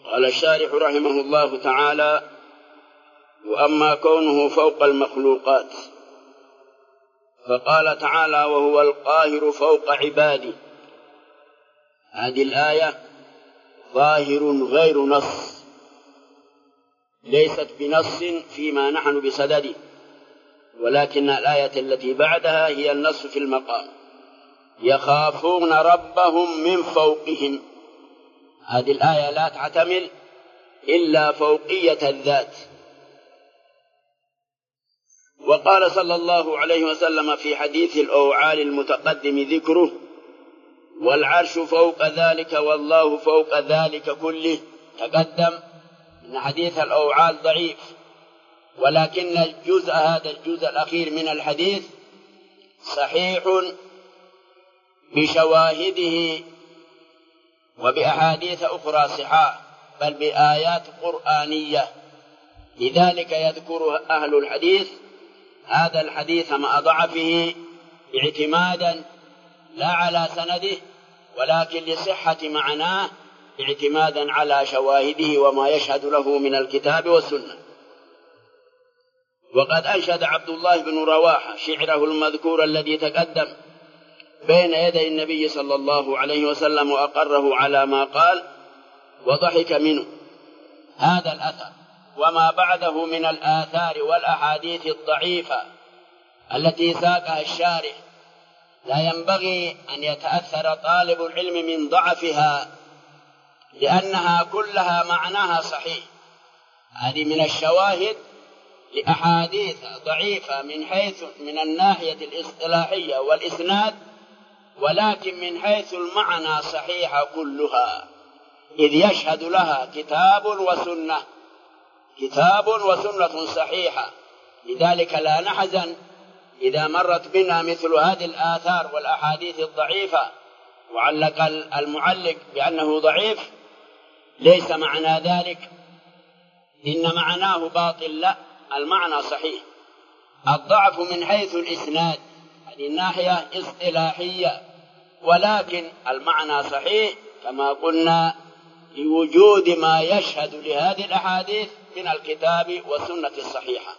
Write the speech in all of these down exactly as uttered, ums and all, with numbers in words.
قال الشارح رحمه الله تعالى: وأما كونه فوق المخلوقات، فقال تعالى: وهو القاهر فوق عباده. هذه الآية ظاهر غير نص، ليست بنص فيما نحن بصدده، ولكن الآية التي بعدها هي النص في المقام: يخافون ربهم من فوقهم. هذه الآية لا تعتمل إلا فوقية الذات. وقال صلى الله عليه وسلم في حديث الأوعال المتقدم ذكره: والعرش فوق ذلك والله فوق ذلك كله. تقدم إن حديث الأوعال ضعيف، ولكن الجزء هذا الجزء الأخير من الحديث صحيح بشواهده وبأحاديث أخرى صحاح، بل بآيات قرآنية. لذلك يذكر أهل الحديث هذا الحديث مع ضعفه اعتمادا لا على سنده، ولكن لصحة معناه اعتمادا على شواهده وما يشهد له من الكتاب والسنة. وقد أنشد عبد الله بن رواحة شعره المذكور الذي تقدم بين يدي النبي صلى الله عليه وسلم وأقره على ما قال وضحك منه. هذا الأثر وما بعده من الآثار والأحاديث الضعيفة التي ساقها الشارح لا ينبغي أن يتأثر طالب العلم من ضعفها، لأنها كلها معناها صحيح. هذه من الشواهد لأحاديث ضعيفة من حيث من الناحية الاصطلاحية والإسناد، ولكن من حيث المعنى صحيحة كلها، إذ يشهد لها كتاب وسنة كتاب وسنة صحيحة. لذلك لا نحزن إذا مرت بنا مثل هذه الآثار والأحاديث الضعيفة وعلق المعلق بأنه ضعيف، ليس معنى ذلك إن معناه باطل، لا، المعنى صحيح. الضعف من حيث الإسناد، هذه الناحية اصطلاحية، ولكن المعنى صحيح كما قلنا لوجود ما يشهد لهذه الأحاديث من الكتاب والسنة الصحيحة.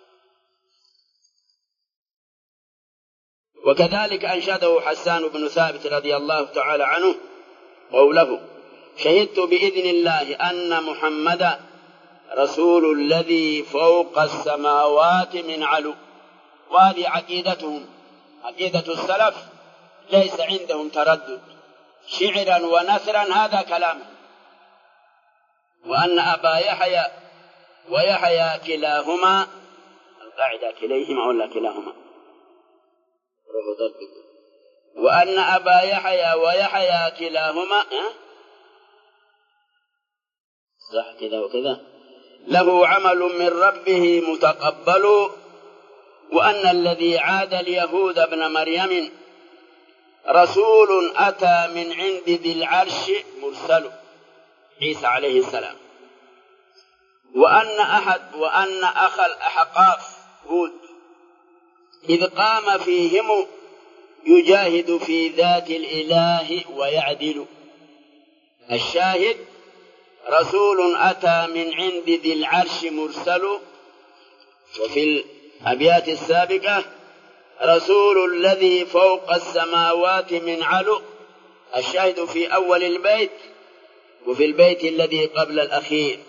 وكذلك أنشده حسان بن ثابت رضي الله تعالى عنه قوله: شهدت بإذن الله أن محمدا رسول الذي فوق السماوات من علو. وهذه عقيدتهم، عقيدة السلف، ليس عندهم تردد، شعرا ونثرا هذا كلام. وأن أبا يحيى ويحيى كلاهما، القاعدة كليهما ولا كلاهما، وأن أبا يحيى ويحيى كلاهما صح كذا وكذا له عمل من ربه متقبل، وأن الذي عاد اليهود ابن مريم رسول أتى من عند ذي العرش مرسل، عيسى عليه السلام. وأن أحد وأن أخ الأحقاف هود إذ قام فيهم يجاهد في ذات الإله ويعدل. الشاهد: رسول أتى من عند ذي العرش مرسل. وفي الأبيات السابقة: رسول الذي فوق السماوات من علو. الشاهد في أول البيت وفي البيت الذي قبل الأخير.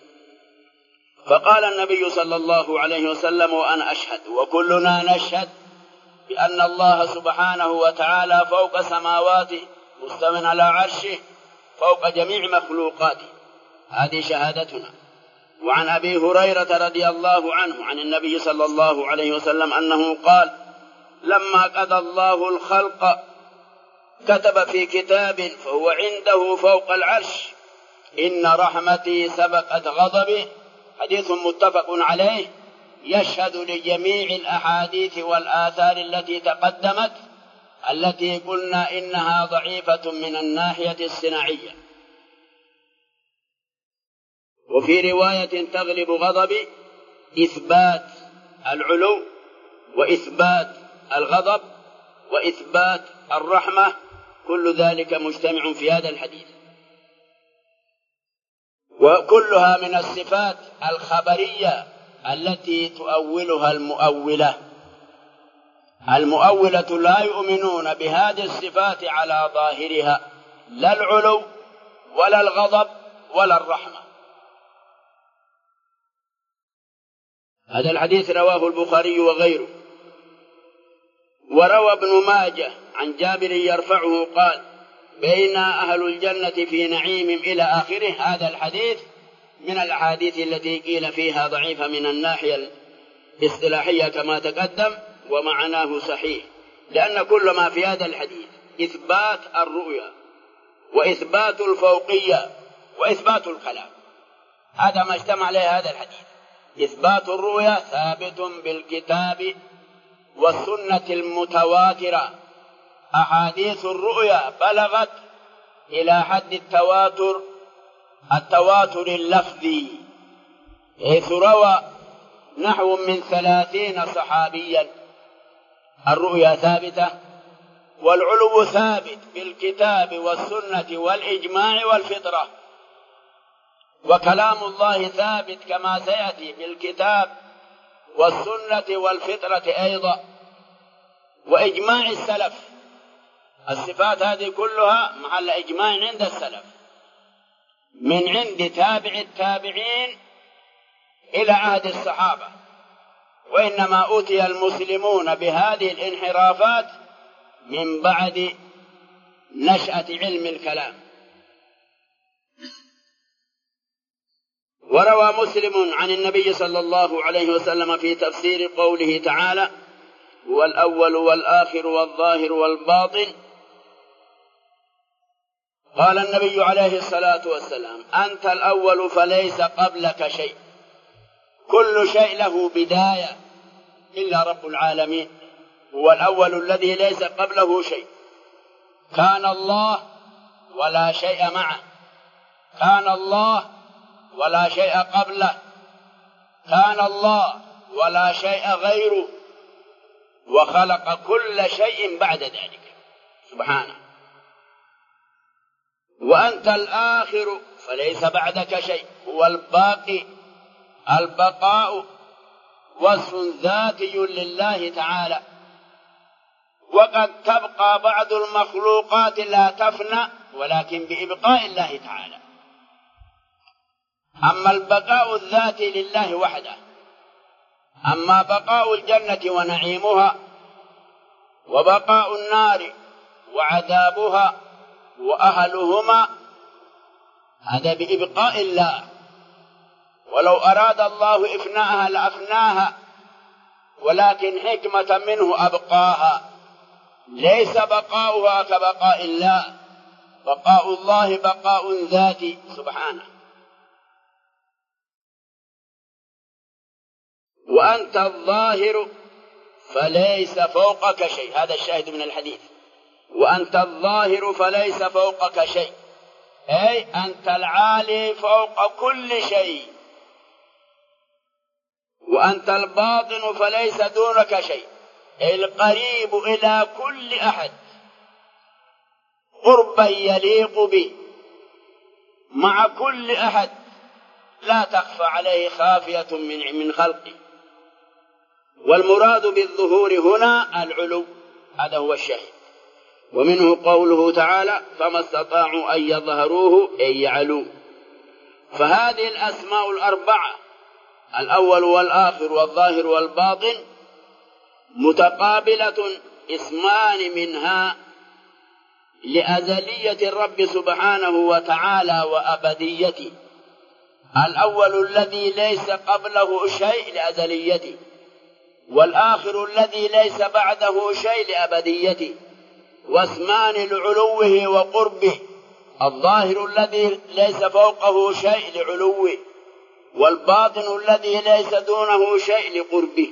فقال النبي صلى الله عليه وسلم: وأنا أشهد وكلنا نشهد بأن الله سبحانه وتعالى فوق سماواته مستو على عرشه فوق جميع مخلوقاته. هذه شهادتنا. وعن أبي هريرة رضي الله عنه عن النبي صلى الله عليه وسلم أنه قال: لما قضى الله الخلق كتب في كتاب فهو عنده فوق العرش: إن رحمتي سبقت غضبي. حديث متفق عليه يشهد لجميع الأحاديث والآثار التي تقدمت، التي قلنا إنها ضعيفة من الناحية الصناعية. وفي رواية تغلب غضبي إثبات العلو وإثبات الغضب وإثبات الرحمة، كل ذلك مجتمع في هذا الحديث. وكلها من الصفات الخبرية التي تؤولها المؤولة. المؤولة لا يؤمنون بهذه الصفات على ظاهرها، لا العلو ولا الغضب ولا الرحمة. هذا الحديث رواه البخاري وغيره. وروى ابن ماجه عن جابر يرفعه قال: بين أهل الجنة في نعيم إلى آخره. هذا الحديث من الأحاديث التي قيل فيها ضعيفة من الناحية الاصطلاحية كما تقدم، ومعناه صحيح، لأن كل ما في هذا الحديث إثبات الرؤيا وإثبات الفوقية وإثبات الكلام، هذا ما اجتمع عليه هذا الحديث. إثبات الرؤيا ثابت بالكتاب والسنة المتواترة. أحاديث الرؤيا بلغت إلى حد التواتر، التواتر اللفظي، حيث روى نحو من ثلاثين صحابيا الرؤيا ثابتة، والعلو ثابت بالكتاب والسنة والإجماع والفطرة، وكلام الله ثابت كما سيأتي بالكتاب والسنة والفطرة أيضا، وإجماع السلف. الصفات هذه كلها محل إجماع عند السلف، من عند تابع التابعين إلى عهد الصحابة. وإنما أوتي المسلمون بهذه الانحرافات من بعد نشأة علم الكلام. وروى مسلم عن النبي صلى الله عليه وسلم في تفسير قوله تعالى: هو الأول والآخر والظاهر والباطن. قال النبي عليه الصلاة والسلام: أنت الأول فليس قبلك شيء، كل شيء له بداية إلا رب العالمين. هو الأول الذي ليس قبله شيء، كان الله ولا شيء معه، كان الله ولا شيء قبله، كان الله ولا شيء غيره، وخلق كل شيء بعد ذلك سبحانه. وأنت الآخر فليس بعدك شيء، هو الباقي، البقاء وصف ذاتي لله تعالى. وقد تبقى بعض المخلوقات لا تفنى، ولكن بإبقاء الله تعالى. أما البقاء الذاتي لله وحده، أما بقاء الجنة ونعيمها، وبقاء النار وعذابها وأهلهما، هذا بإبقاء الله. ولو أراد الله إفناءها لأفناها، ولكن حكمة منه أبقاها. ليس بقاؤها كبقاء الله، بقاء الله بقاء ذاتي سبحانه. وأنت الظاهر فليس فوقك شيء، هذا الشاهد من الحديث. وأنت الظاهر فليس فوقك شيء، أي أنت العالي فوق كل شيء. وأنت الباطن فليس دونك شيء، أي القريب إلى كل أحد قربا يليق به مع كل أحد، لا تخفى عليه خافية من من خلقه. والمراد بالظهور هنا العلو، هذا هو الشاهد. ومنه قوله تعالى: فما استطاعوا أن يظهروه أي يعلوه. فهذه الأسماء الأربعة، الأول والآخر والظاهر والباطن، متقابلة، اسمان منها لأزلية الرب سبحانه وتعالى وأبديته. الأول الذي ليس قبله شيء لأزليته، والآخر الذي ليس بعده شيء لأبديته. واسمان لعلوه وقربه، الظاهر الذي ليس فوقه شيء لعلوه، والباطن الذي ليس دونه شيء لقربه.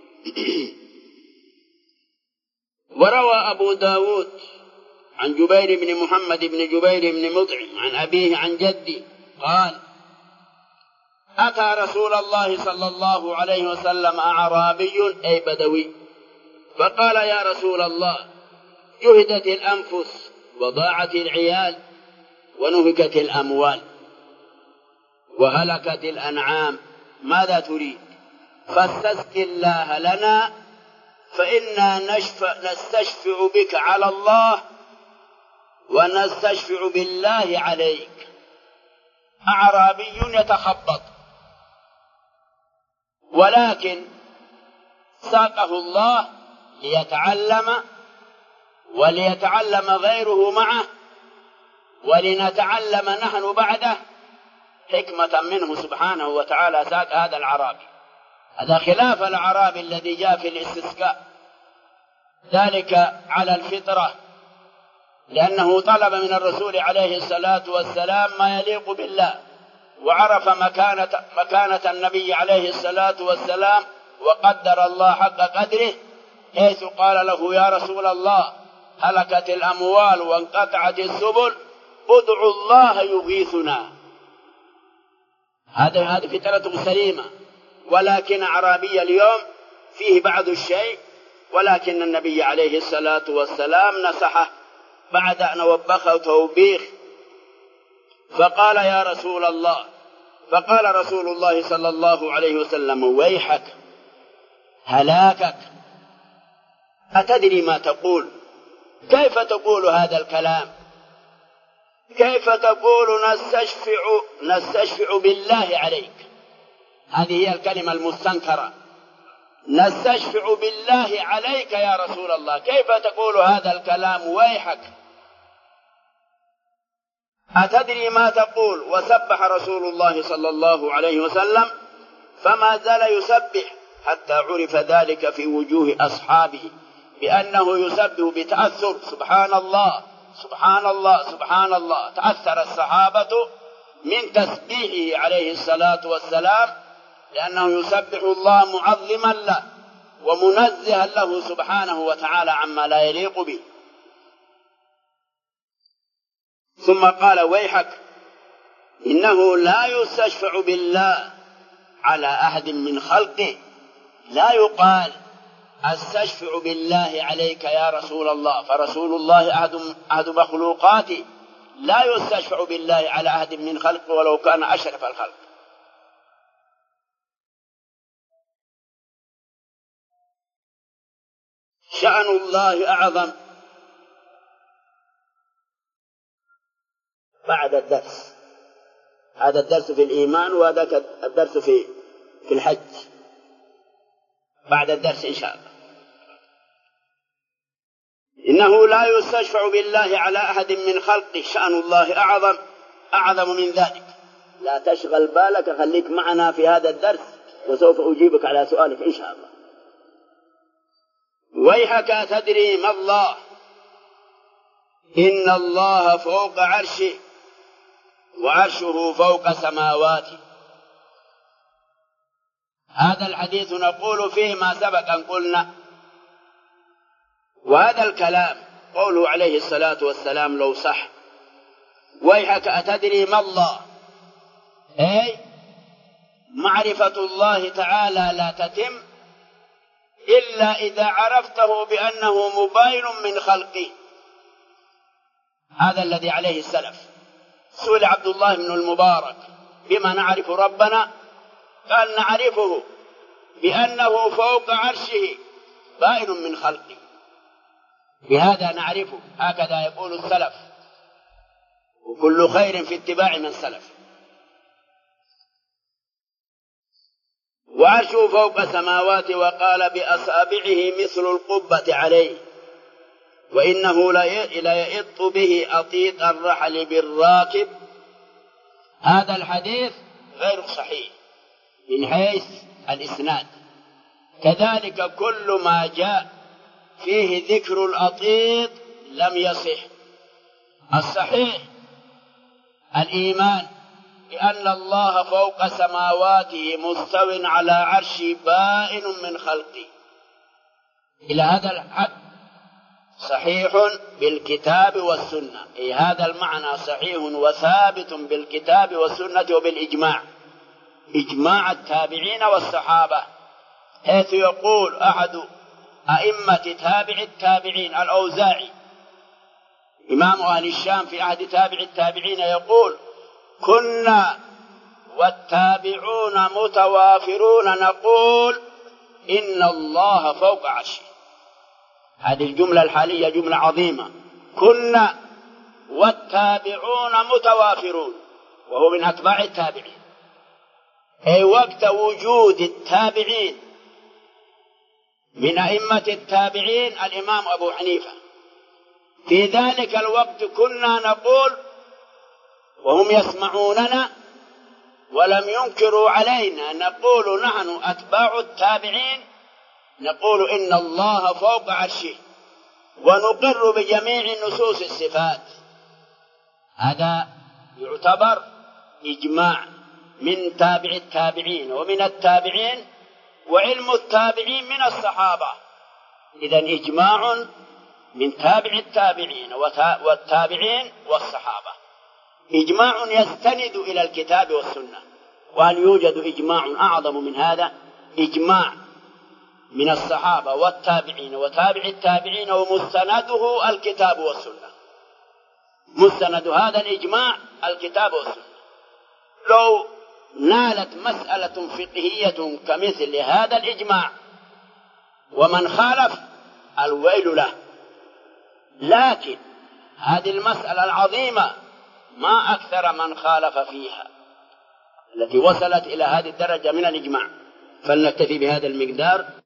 وروى أبو داود عن جبير بن محمد بن جبير بن مطعم عن أبيه عن جدي قال: أتى رسول الله صلى الله عليه وسلم أعرابي أي بدوي، فقال: يا رسول الله، جهدت الأنفس وضاعت العيال ونهكت الأموال، وهلكت الأنعام ماذا تريد؟ فاستسق الله لنا فإنا نستشفع بك على الله ونستشفع بالله عليك. أعرابي يتخبط، ولكن ساقه الله ليتعلم وليتعلم غيره معه ولنتعلم نحن بعده حكمة منه سبحانه وتعالى. ساق هذا الأعرابي، هذا خلاف الأعرابي الذي جاء في الاستسقاء، ذلك على الفطرة، لأنه طلب من الرسول عليه الصلاة والسلام ما يليق بالله، وعرف مكانة, مكانة النبي عليه الصلاة والسلام، وقدر الله حق قدره، حيث قال له: يا رسول الله، هلكت الأموال وانقطعت السبل، ادعوا الله يغيثنا. هذا هذه فطرته سليمة، ولكن أعرابي اليوم فيه بعض الشيء، ولكن النبي عليه الصلاة والسلام نصحه بعد أن وبخه توبيخ، فقال: يا رسول الله، فقال رسول الله صلى الله عليه وسلم: ويحك، هلاكك، أتدري ما تقول؟ كيف تقول هذا الكلام؟ كيف تقول نستشفع نستشفع بالله عليك؟ هذه هي الكلمة المستنكرة، نستشفع بالله عليك يا رسول الله، كيف تقول هذا الكلام؟ ويحك، أتدري ما تقول؟ وسبح رسول الله صلى الله عليه وسلم، فما زال يسبح حتى عرف ذلك في وجوه أصحابه بأنه يسبح بتأثر. سبحان الله سبحان الله سبحان الله. تأثر الصحابة من تسبيحه عليه الصلاة والسلام، لأنه يسبح الله معظما له ومنزها له سبحانه وتعالى عما لا يليق به. ثم قال: ويحك، إنه لا يستشفع بالله على أحد من خلقه. لا يقال استشفع بالله عليك يا رسول الله، فرسول الله أحد مخلوقاته، لا يستشفع بالله على أحد من خلقه ولو كان أشرف الخلق. شأن الله أعظم. بعد الدرس، هذا الدرس في الإيمان وهذا الدرس في في الحج، بعد الدرس إن شاء الله. إنه لا يستشفع بالله على أحد من خلقه، شأن الله أعظم أعظم من ذلك. لا تشغل بالك، خليك معنا في هذا الدرس وسوف أجيبك على سؤالك إن شاء الله. ويحك، تدري ما الله؟ إن الله فوق عرشه وعرشه فوق سماواته. هذا الحديث نقول فيه ما سبق أن قلنا، وهذا الكلام قوله عليه الصلاة والسلام لو صح: ويحك أتدري ما الله؟ أي معرفة الله تعالى لا تتم إلا إذا عرفته بأنه مباين من خلقه. هذا الذي عليه السلف. سئل عبد الله بن المبارك: بما نعرف ربنا؟ قال: نعرفه بأنه فوق عرشه بائن من خلقه، بهذا نعرفه. هكذا يقول السلف، وكل خير في اتباع من سلف. وعرشه فوق سماواته، وقال: بأصابعه مثل القبة عليه، وإنه ليئط به أطيط الرحل بالراكب. هذا الحديث غير صحيح من حيث الإسناد، كذلك كل ما جاء فيه ذكر الأطيط لم يصح. الصحيح الإيمان بأن الله فوق سماواته مستو على عرشه بائن من خلقه، إلى هذا الحد صحيح بالكتاب والسنة. أي هذا المعنى صحيح وثابت بالكتاب والسنة وبالإجماع، إجماع التابعين والصحابة، حيث يقول أحد أئمة تابع التابعين الأوزاعي، إمام أهل الشام في عهد تابع التابعين، يقول: كنا والتابعون متوافرون نقول إن الله فوق عرشه. هذه الجملة الحالية جملة عظيمة. كنا والتابعون متوافرون، وهو من أتباع التابعين، أي وقت وجود التابعين من أئمة التابعين الإمام أبو حنيفة. في ذلك الوقت كنا نقول وهم يسمعوننا ولم ينكروا علينا، نقول نحن أتباع التابعين نقول إن الله فوق عرشه، ونقر بجميع نصوص الصفات. هذا يعتبر إجماع من تابع التابعين ومن التابعين، وعلم التابعين من الصحابة. إذن إجماع من تابع التابعين والتابعين والصحابة، إجماع يستند إلى الكتاب والسنة. وهل يوجد إجماع أعظم من هذا؟ إجماع من الصحابة والتابعين وتابع التابعين ومستنده الكتاب والسنة. مستند هذا الإجماع الكتاب والسنة. لو نالت مسألة فقهية كمثل هذا الإجماع ومن خالف الويل له، لكن هذه المسألة العظيمة ما أكثر من خالف فيها التي وصلت إلى هذه الدرجة من الإجماع. فلنكتفي بهذا المقدار